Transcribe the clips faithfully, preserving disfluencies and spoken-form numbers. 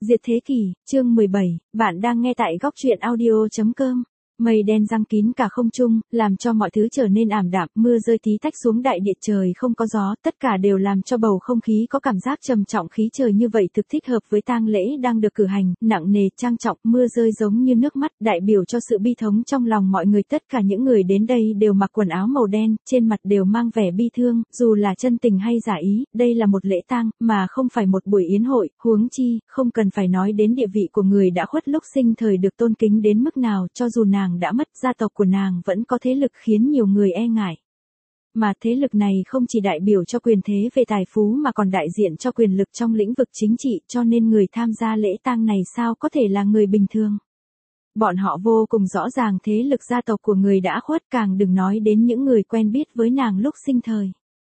Diệt thế kỷ, chương mười bảy, bạn đang nghe tại góc truyện audio chấm com. Mây đen giăng kín cả không trung, làm cho mọi thứ trở nên ảm đạm, mưa rơi tí tách xuống đại địa, trời không có gió, tất cả đều làm cho bầu không khí có cảm giác trầm trọng. Khí trời như vậy thực thích hợp với tang lễ đang được cử hành, nặng nề, trang trọng, mưa rơi giống như nước mắt, đại biểu cho sự bi thống trong lòng mọi người. Tất cả những người đến đây đều mặc quần áo màu đen, trên mặt đều mang vẻ bi thương, dù là chân tình hay giả ý, đây là một lễ tang, mà không phải một buổi yến hội, huống chi, không cần phải nói đến địa vị của người đã khuất lúc sinh thời được tôn kính đến mức nào, cho dù nàng đã mất, gia tộc của nàng vẫn có thế lực khiến nhiều người e ngại. Mà thế lực này không chỉ đại biểu cho quyền thế về tài phú mà còn đại diện cho quyền lực trong lĩnh vực chính trị, cho nên người tham gia lễ tang này sao có thể là người bình thường. Bọn họ vô cùng rõ ràng thế lực gia tộc của người đã khuất, càng đừng nói đến những người quen biết với nàng lúc sinh thời.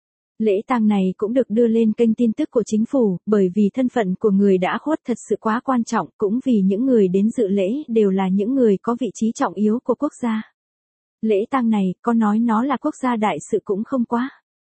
Lễ tang này cũng được đưa lên kênh tin tức của chính phủ, bởi vì thân phận của người đã khuất thật sự quá quan trọng, cũng vì những người đến dự lễ đều là những người có vị trí trọng yếu của quốc gia. Lễ tang này, có nói nó là quốc gia đại sự cũng không quá.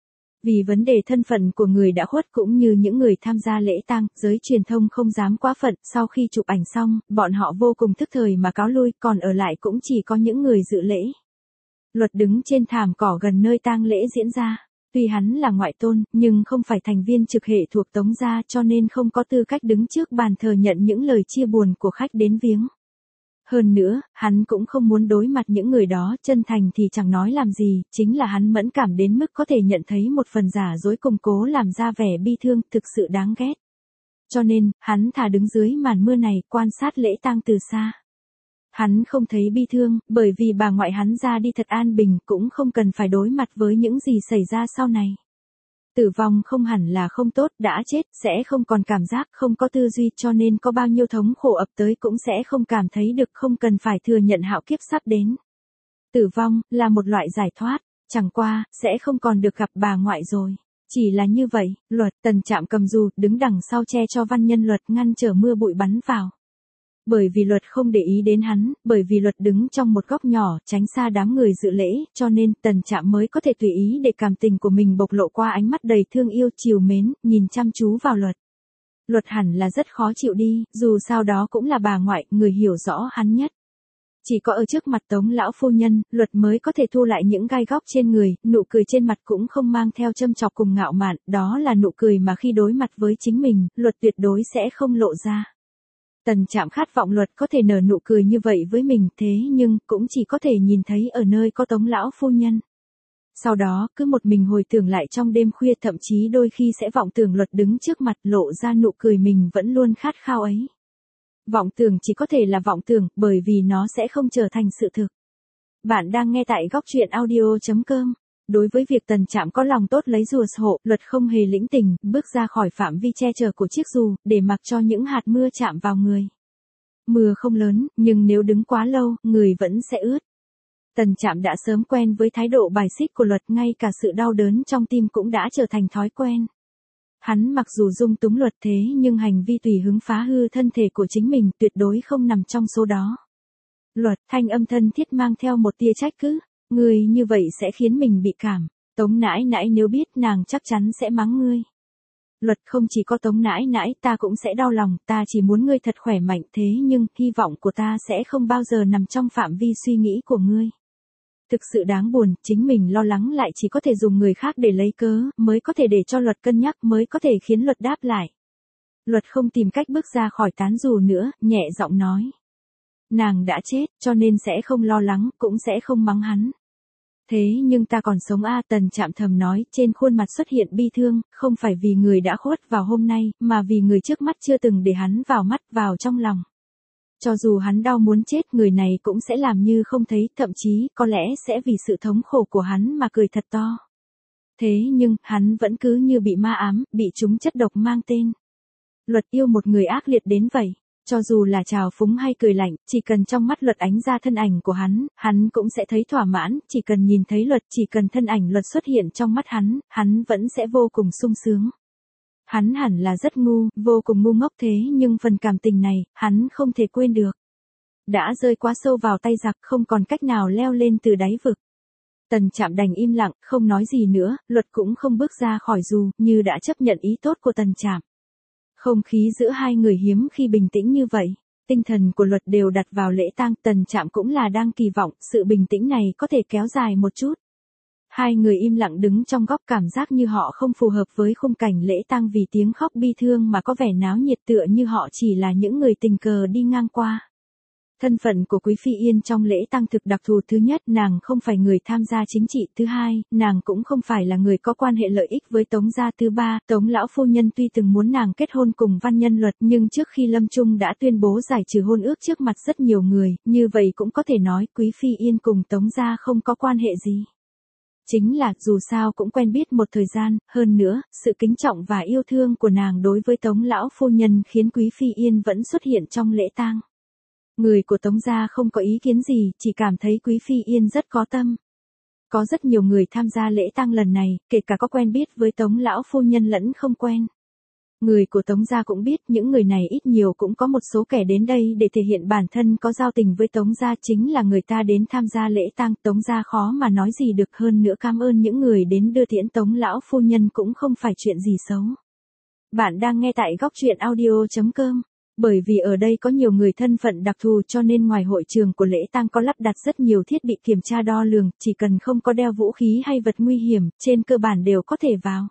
Vì vấn đề thân phận của người đã khuất cũng như những người tham gia lễ tang, giới truyền thông không dám quá phận, sau khi chụp ảnh xong, bọn họ vô cùng thức thời mà cáo lui, còn ở lại cũng chỉ có những người dự lễ. Luật đứng trên thảm cỏ gần nơi tang lễ diễn ra. Tuy hắn là ngoại tôn, nhưng không phải thành viên trực hệ thuộc Tống gia, cho nên không có tư cách đứng trước bàn thờ nhận những lời chia buồn của khách đến viếng. Hơn nữa, hắn cũng không muốn đối mặt những người đó, chân thành thì chẳng nói làm gì, chính là hắn mẫn cảm đến mức có thể nhận thấy một phần giả dối củng cố làm ra vẻ bi thương, thực sự đáng ghét. Cho nên, hắn thà đứng dưới màn mưa này, quan sát lễ tang từ xa. Hắn không thấy bi thương, bởi vì bà ngoại hắn ra đi thật an bình, cũng không cần phải đối mặt với những gì xảy ra sau này. Tử vong không hẳn là không tốt, đã chết, sẽ không còn cảm giác, không có tư duy, cho nên có bao nhiêu thống khổ ập tới cũng sẽ không cảm thấy được, không cần phải thừa nhận hạo kiếp sắp đến. Tử vong, là một loại giải thoát, chẳng qua, sẽ không còn được gặp bà ngoại rồi. Chỉ là như vậy, Luật, Tần Trạm cầm dù, đứng đằng sau che cho văn nhân Luật ngăn trở mưa bụi bắn vào. Bởi vì Luật không để ý đến hắn, bởi vì Luật đứng trong một góc nhỏ, tránh xa đám người dự lễ, cho nên Tần Trạm mới có thể tùy ý để cảm tình của mình bộc lộ qua ánh mắt đầy thương yêu trìu mến, nhìn chăm chú vào Luật. Luật hẳn là rất khó chịu đi, dù sao đó cũng là bà ngoại, người hiểu rõ hắn nhất. Chỉ có ở trước mặt Tống lão phu nhân, Luật mới có thể thu lại những gai góc trên người, nụ cười trên mặt cũng không mang theo châm chọc cùng ngạo mạn, đó là nụ cười mà khi đối mặt với chính mình, Luật tuyệt đối sẽ không lộ ra. Tần Trạm khát vọng Luật có thể nở nụ cười như vậy với mình, thế nhưng, cũng chỉ có thể nhìn thấy ở nơi có Tống lão phu nhân. Sau đó, cứ một mình hồi tưởng lại trong đêm khuya, thậm chí đôi khi sẽ vọng tưởng Luật đứng trước mặt lộ ra nụ cười mình vẫn luôn khát khao ấy. Vọng tưởng chỉ có thể là vọng tưởng, bởi vì nó sẽ không trở thành sự thực. Bạn đang nghe tại góc truyện audio chấm com. Đối với việc Tần Trạm có lòng tốt lấy rùa hộ, Luật không hề lĩnh tình, bước ra khỏi phạm vi che chở của chiếc dù, để mặc cho những hạt mưa chạm vào người. Mưa không lớn, nhưng nếu đứng quá lâu, người vẫn sẽ ướt. Tần Trạm đã sớm quen với thái độ bài xích của Luật, ngay cả sự đau đớn trong tim cũng đã trở thành thói quen. Hắn mặc dù dung túng Luật thế nhưng hành vi tùy hứng phá hư thân thể của chính mình tuyệt đối không nằm trong số đó. Luật, thanh âm thân thiết mang theo một tia trách cứ. Ngươi như vậy sẽ khiến mình bị cảm. Tống nãi nãi nếu biết nàng chắc chắn sẽ mắng ngươi. Luật, không chỉ có Tống nãi nãi, ta cũng sẽ đau lòng, ta chỉ muốn ngươi thật khỏe mạnh, thế nhưng, hy vọng của ta sẽ không bao giờ nằm trong phạm vi suy nghĩ của ngươi. Thực sự đáng buồn, chính mình lo lắng lại chỉ có thể dùng người khác để lấy cớ, mới có thể để cho Luật cân nhắc, mới có thể khiến Luật đáp lại. Luật không tìm cách bước ra khỏi tán dù nữa, nhẹ giọng nói. Nàng đã chết, cho nên sẽ không lo lắng, cũng sẽ không mắng hắn. Thế nhưng ta còn sống a à, Tần Trạm thầm nói, trên khuôn mặt xuất hiện bi thương, không phải vì người đã khuất vào hôm nay, mà vì người trước mắt chưa từng để hắn vào mắt, vào trong lòng. Cho dù hắn đau muốn chết, người này cũng sẽ làm như không thấy, thậm chí, có lẽ sẽ vì sự thống khổ của hắn mà cười thật to. Thế nhưng, hắn vẫn cứ như bị ma ám, bị trúng chất độc mang tên. Luật yêu một người ác liệt đến vậy. Cho dù là trào phúng hay cười lạnh, chỉ cần trong mắt Luật ánh ra thân ảnh của hắn, hắn cũng sẽ thấy thỏa mãn, chỉ cần nhìn thấy Luật, chỉ cần thân ảnh Luật xuất hiện trong mắt hắn, hắn vẫn sẽ vô cùng sung sướng. Hắn hẳn là rất ngu, vô cùng ngu ngốc thế nhưng phần cảm tình này, hắn không thể quên được. Đã rơi quá sâu vào tay giặc, không còn cách nào leo lên từ đáy vực. Tần Trạm đành im lặng, không nói gì nữa, Luật cũng không bước ra khỏi dù, như đã chấp nhận ý tốt của Tần Trạm. Không khí giữa hai người hiếm khi bình tĩnh như vậy. Tinh thần của Luật đều đặt vào lễ tang, Tần Trạm cũng là đang kỳ vọng sự bình tĩnh này có thể kéo dài một chút. Hai người im lặng đứng trong góc, cảm giác như họ không phù hợp với khung cảnh lễ tang vì tiếng khóc bi thương mà có vẻ náo nhiệt, tựa như họ chỉ là những người tình cờ đi ngang qua. Thân phận của Quý Phi Yên trong lễ tang thực đặc thù. Thứ nhất, nàng không phải người tham gia chính trị. Thứ hai, nàng cũng không phải là người có quan hệ lợi ích với Tống gia. Thứ ba, Tống lão phu nhân tuy từng muốn nàng kết hôn cùng Văn Nhân Luật, nhưng trước khi lâm chung đã tuyên bố giải trừ hôn ước trước mặt rất nhiều người, như vậy cũng có thể nói Quý Phi Yên cùng Tống gia không có quan hệ gì. Chính là, dù sao cũng quen biết một thời gian, hơn nữa, sự kính trọng và yêu thương của nàng đối với Tống lão phu nhân khiến Quý Phi Yên vẫn xuất hiện trong lễ tang. Người của Tống gia không có ý kiến gì, chỉ cảm thấy Quý Phi Yên rất có tâm. Có rất nhiều người tham gia lễ tang lần này, kể cả có quen biết với Tống lão phu nhân lẫn không quen. Người của Tống gia cũng biết những người này ít nhiều cũng có một số kẻ đến đây để thể hiện bản thân có giao tình với Tống gia, chính là người ta đến tham gia lễ tang. Tống gia khó mà nói gì được, hơn nữa cảm ơn những người đến đưa tiễn Tống lão phu nhân cũng không phải chuyện gì xấu. Bạn đang nghe tại góc truyện audio chấm com. Bởi vì ở đây có nhiều người thân phận đặc thù cho nên ngoài hội trường của lễ tang có lắp đặt rất nhiều thiết bị kiểm tra đo lường, chỉ cần không có đeo vũ khí hay vật nguy hiểm, trên cơ bản đều có thể vào.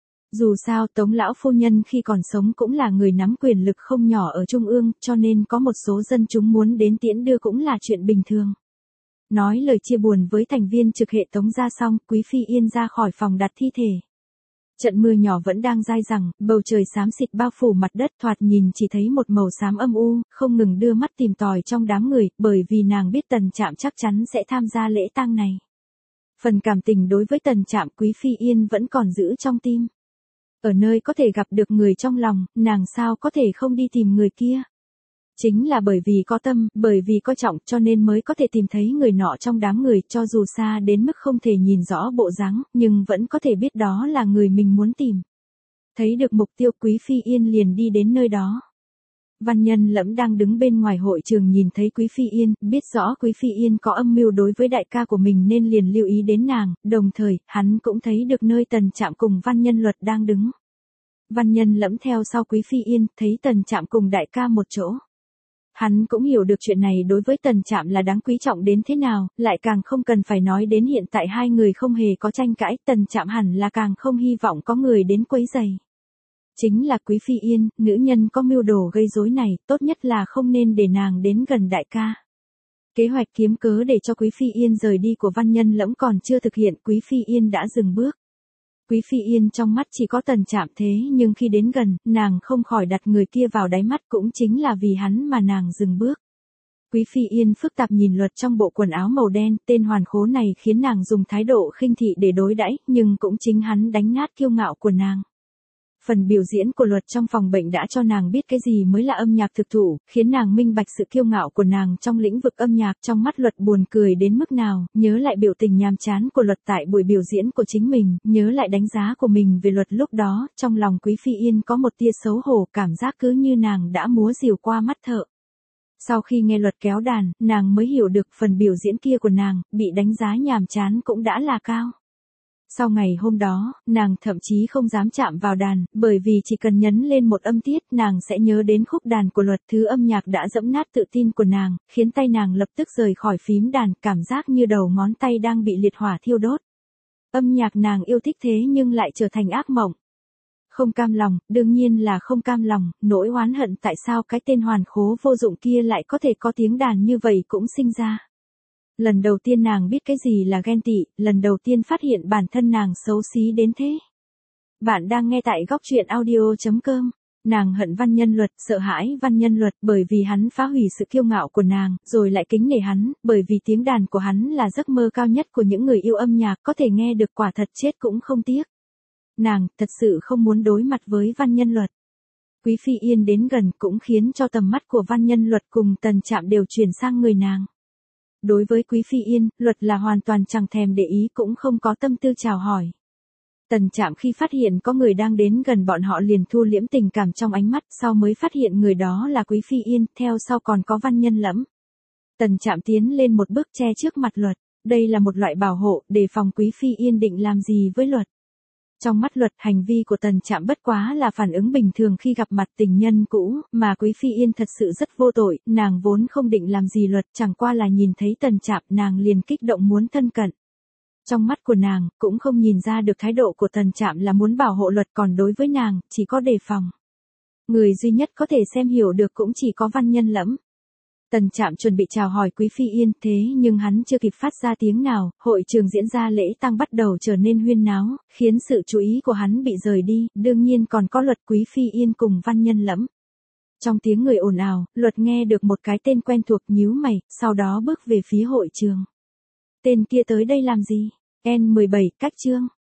Dù sao Tống lão phu nhân khi còn sống cũng là người nắm quyền lực không nhỏ ở Trung ương, cho nên có một số dân chúng muốn đến tiễn đưa cũng là chuyện bình thường. Nói lời chia buồn với thành viên trực hệ Tống gia xong, Quý Phi Yên ra khỏi phòng đặt thi thể. Trận mưa nhỏ vẫn đang dai dẳng, bầu trời xám xịt bao phủ mặt đất, thoạt nhìn chỉ thấy một màu xám âm u, không ngừng đưa mắt tìm tòi trong đám người, bởi vì nàng biết Tần Trạm chắc chắn sẽ tham gia lễ tang này. Phần cảm tình đối với Tần Trạm Quý Phi Yên vẫn còn giữ trong tim. Ở nơi có thể gặp được người trong lòng, nàng sao có thể không đi tìm người kia. Chính là bởi vì có tâm, bởi vì coi trọng cho nên mới có thể tìm thấy người nọ trong đám người, cho dù xa đến mức không thể nhìn rõ bộ dáng, nhưng vẫn có thể biết đó là người mình muốn tìm. Thấy được mục tiêu, Quý Phi Yên liền đi đến nơi đó. Văn Nhân Lẫm đang đứng bên ngoài hội trường nhìn thấy Quý Phi Yên, biết rõ Quý Phi Yên có âm mưu đối với đại ca của mình nên liền lưu ý đến nàng, đồng thời, hắn cũng thấy được nơi Tần Trạm cùng Văn Nhân Luật đang đứng. Văn Nhân Lẫm theo sau Quý Phi Yên, thấy Tần Trạm cùng đại ca một chỗ. Hắn cũng hiểu được chuyện này đối với Tần Trạm là đáng quý trọng đến thế nào, lại càng không cần phải nói đến hiện tại hai người không hề có tranh cãi, Tần Trạm hẳn là càng không hy vọng có người đến quấy rầy. Chính là Quý Phi Yên, nữ nhân có mưu đồ gây rối này, tốt nhất là không nên để nàng đến gần đại ca. Kế hoạch kiếm cớ để cho Quý Phi Yên rời đi của Văn Nhân Lẫm còn chưa thực hiện, Quý Phi Yên đã dừng bước. Quý Phi Yên trong mắt chỉ có Tần Trạm thế nhưng khi đến gần, nàng không khỏi đặt người kia vào đáy mắt, cũng chính là vì hắn mà nàng dừng bước. Quý Phi Yên phức tạp nhìn Luật trong bộ quần áo màu đen, tên hoàn khố này khiến nàng dùng thái độ khinh thị để đối đãi, nhưng cũng chính hắn đánh nát kiêu ngạo của nàng. Phần biểu diễn của Luật trong phòng bệnh đã cho nàng biết cái gì mới là âm nhạc thực thụ, khiến nàng minh bạch sự kiêu ngạo của nàng trong lĩnh vực âm nhạc. Trong mắt Luật buồn cười đến mức nào, nhớ lại biểu tình nhàm chán của Luật tại buổi biểu diễn của chính mình, nhớ lại đánh giá của mình về Luật lúc đó, trong lòng Quý Phi Yên có một tia xấu hổ, cảm giác cứ như nàng đã múa rìu qua mắt thợ. Sau khi nghe Luật kéo đàn, nàng mới hiểu được phần biểu diễn kia của nàng, bị đánh giá nhàm chán cũng đã là cao. Sau ngày hôm đó, nàng thậm chí không dám chạm vào đàn, bởi vì chỉ cần nhấn lên một âm tiết nàng sẽ nhớ đến khúc đàn của Luật. Thứ âm nhạc đã dẫm nát tự tin của nàng, khiến tay nàng lập tức rời khỏi phím đàn, cảm giác như đầu ngón tay đang bị liệt hỏa thiêu đốt. Âm nhạc nàng yêu thích thế nhưng lại trở thành ác mộng. Không cam lòng, đương nhiên là không cam lòng, nỗi oán hận tại sao cái tên hoàn khố vô dụng kia lại có thể có tiếng đàn như vậy cũng sinh ra. Lần đầu tiên nàng biết cái gì là ghen tị, lần đầu tiên phát hiện bản thân nàng xấu xí đến thế. Bạn đang nghe tại góc truyện audio chấm com. Nàng hận Văn Nhân Luật, sợ hãi Văn Nhân Luật bởi vì hắn phá hủy sự kiêu ngạo của nàng, rồi lại kính nể hắn, bởi vì tiếng đàn của hắn là giấc mơ cao nhất của những người yêu âm nhạc, có thể nghe được quả thật chết cũng không tiếc. Nàng thật sự không muốn đối mặt với Văn Nhân Luật. Quý Phi Yên đến gần cũng khiến cho tầm mắt của Văn Nhân Luật cùng Tần Trạm đều chuyển sang người nàng. Đối với Quý Phi Yên, Luật là hoàn toàn chẳng thèm để ý, cũng không có tâm tư chào hỏi. Tần Trạm khi phát hiện có người đang đến gần bọn họ liền thu liễm tình cảm trong ánh mắt, sau mới phát hiện người đó là Quý Phi Yên, theo sau còn có Văn Nhân Lẫm. Tần Trạm tiến lên một bước che trước mặt Luật, đây là một loại bảo hộ, để phòng Quý Phi Yên định làm gì với Luật. Trong mắt Luật, hành vi của Tần Trạm bất quá là phản ứng bình thường khi gặp mặt tình nhân cũ, mà Quý Phi Yên thật sự rất vô tội, nàng vốn không định làm gì Luật, chẳng qua là nhìn thấy Tần Trạm nàng liền kích động muốn thân cận. Trong mắt của nàng, cũng không nhìn ra được thái độ của Tần Trạm là muốn bảo hộ Luật, còn đối với nàng, chỉ có đề phòng. Người duy nhất có thể xem hiểu được cũng chỉ có Văn Nhân Lẫm. Tần Trạm chuẩn bị chào hỏi Quý Phi Yên, thế nhưng hắn chưa kịp phát ra tiếng nào, hội trường diễn ra lễ tang bắt đầu trở nên huyên náo, khiến sự chú ý của hắn bị rời đi, đương nhiên còn có Luật, Quý Phi Yên cùng Văn Nhân Lẫm. Trong tiếng người ồn ào, Luật nghe được một cái tên quen thuộc, nhíu mày, sau đó bước về phía hội trường. Tên kia tới đây làm gì? en mười bảy, cách chương.